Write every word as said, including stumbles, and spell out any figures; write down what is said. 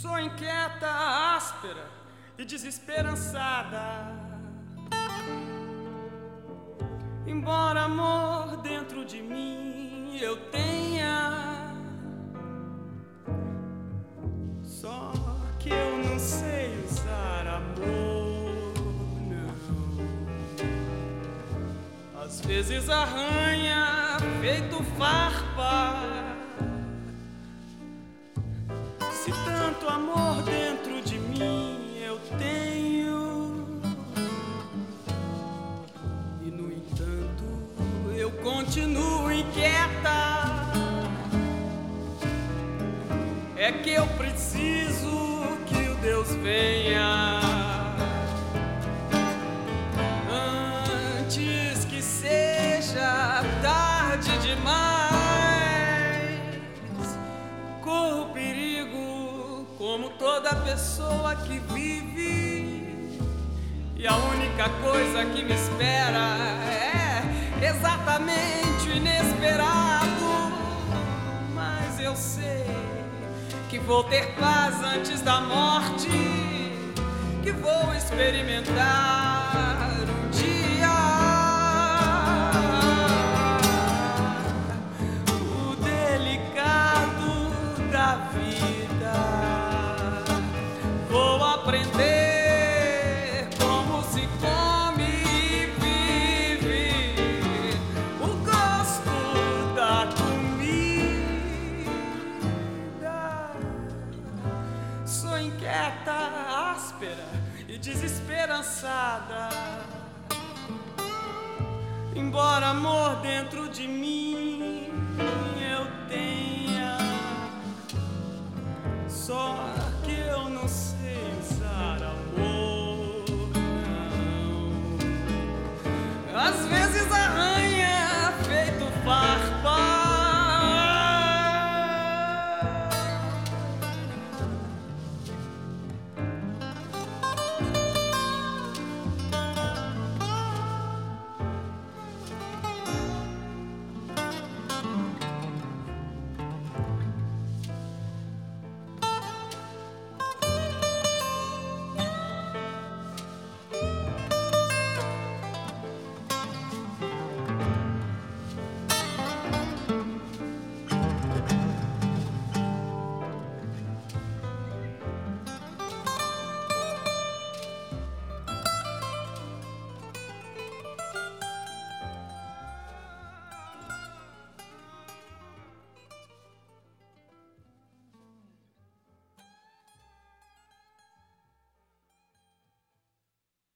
Sou inquieta, áspera e desesperançada. Embora amor dentro de mim eu tenha, só que eu não sei usar amor, não. Às vezes arranha feito farpa. Se tanto amor dentro de mim eu tenho, e no entanto eu continuo inquieta, é que eu preciso que o Deus venha antes que seja tarde demais. Corro perigo como toda pessoa que vive, e a única coisa que me espera é exatamente o inesperado. Mas eu sei que vou ter paz antes da morte, que vou experimentar um dia o delicado da vida. Vou aprender como se come e vive o gosto da comida. Sou inquieta, áspera e desesperançada. Embora amor dentro de mim eu tenha, só que eu não sei